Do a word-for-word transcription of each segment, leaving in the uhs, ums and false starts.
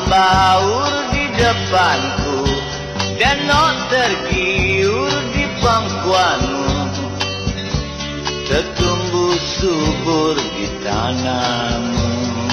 membaur di depanku, danau tergiur di pangkuanmu, tertumbuh subur di tanahmu.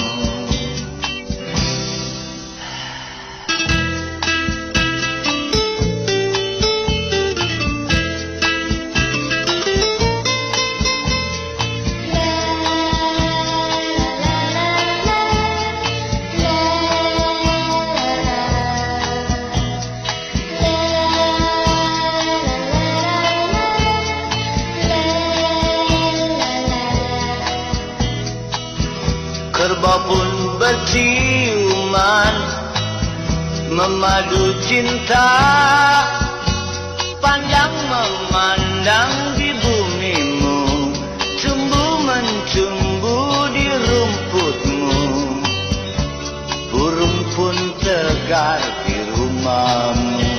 Kerbau pun berciuman, memadu cinta, pandang memandang di bumimu, tumbuh mencumbu di rumputmu, burung pun tegar di rumahmu.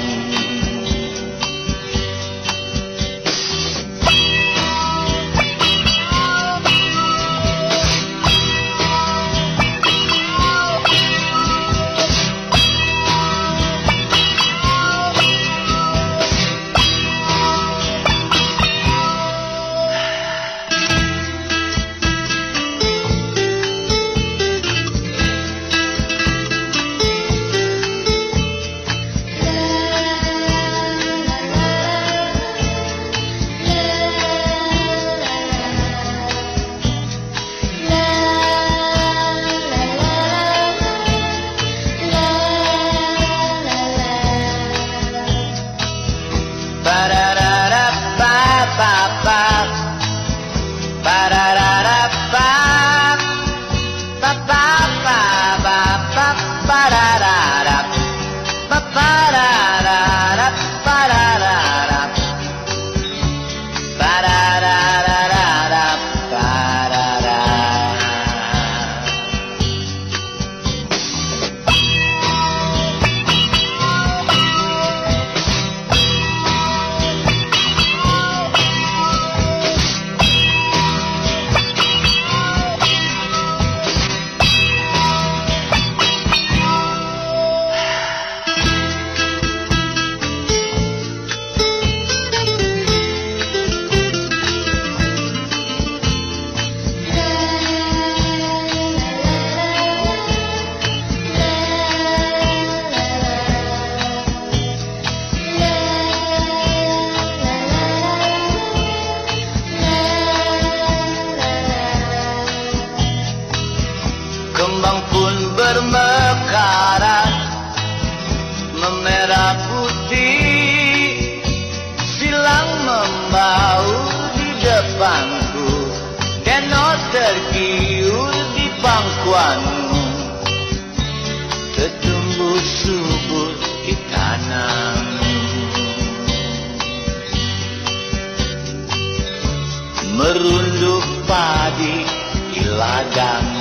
Kembang pun bermekaran, memerah putih, silang membaur di depanku, danau tergiur di pangkuanmu, tertumbuh subur di tanahmu, merunduk padi di ladang.